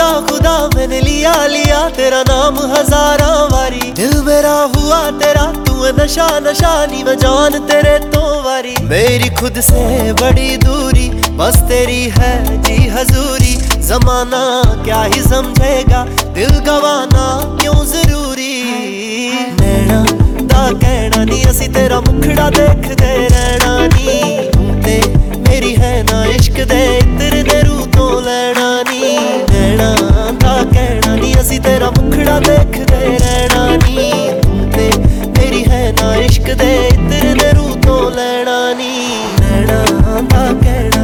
खुदा मैंने लिया लिया तेरा नाम हजारा वारी। दिल मेरा हुआ तेरा तू नशा नशा नी मैं जान तेरे तो वारी। मेरी खुद से बड़ी दूरी बस तेरी है जी हजूरी। जमाना क्या ही समझेगा दिल गवाना क्यों जरूरी। नैना दा कहना नी असी तेरा मुखड़ा देखदे रहना नी। ते मेरी है ना इश्क दे इत्र दे रूह तो लैना नी। नैना दा कहना नी असी तेरा मुखड़ा देखदे रहना नी। ते मेरी है ना इश्क दे इत्र दे रूह तो लैना नी। नैना दा कहना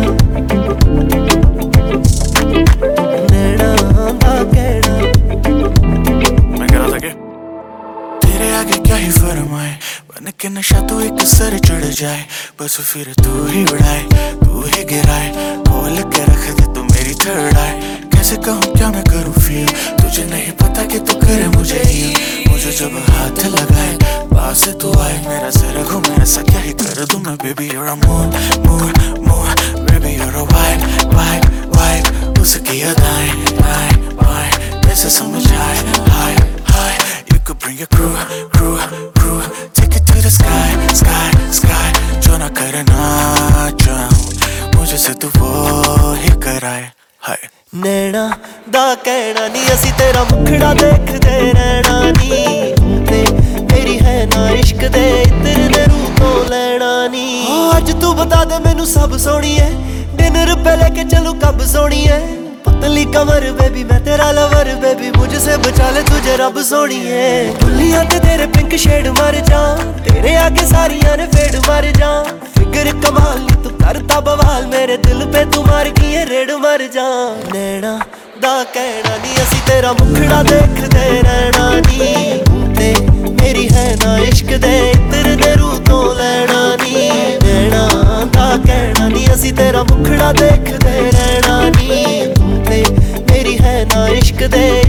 आगे क्या ही फरमाए बन के नशा तो एक सर चढ़ जाए। बस फिर तू ही उड़ाए तू ही गिराए खोल के रख दे तू मेरी थर्ड आए। कैसे कहूँ क्या मैं करूँ फील तुझे नहीं पता कि तू करे मुझे ही। मुझे जब हाथ लगाए पास तू आए मेरा सर घूमे ऐसा क्या ही कर दूँ मैं। Baby you're a moon moon moon baby you're a vibe vibe vibe। उसकी अदाएं आए आए कैसे समझ आए हाय हाय। You could bring your crew, crew, crew, take it to the sky, sky, sky। जो ना करना चाहूं मुझे से तू वो ही कराए हाय। नैना दा कहना नी असी तेरा मुखड़ा देखदे रहना नी। ते मेरी है ना इश्क दे इत्र दे रूह तो लैना नी। अज तू बता दे मैनू सब सोनी है डिनर पे लेके चलूं कब सोनी है। पतली कमर बेबी मैं तेरा लवर बेबी मुझसे बचा ले तुझे रब सोनी है। दुनिया ते तेरे पिंक शेड मर जा तेरे आगे सारियां ने फेड मर जा। फिगर कमाल नी तू करता बवाल मेरे दिल पे तू मार की रेड मर जा। नैना दा कहना नी असी तेरा मुखड़ा देखदे रहना नी। ते मेरी है ना इश्क दे इत्र दे रूह तो लैना नी। नैना दा कहना नी असी तेरा मुखड़ा देखदे रहना नी। ते मेरी है ना इश्क दे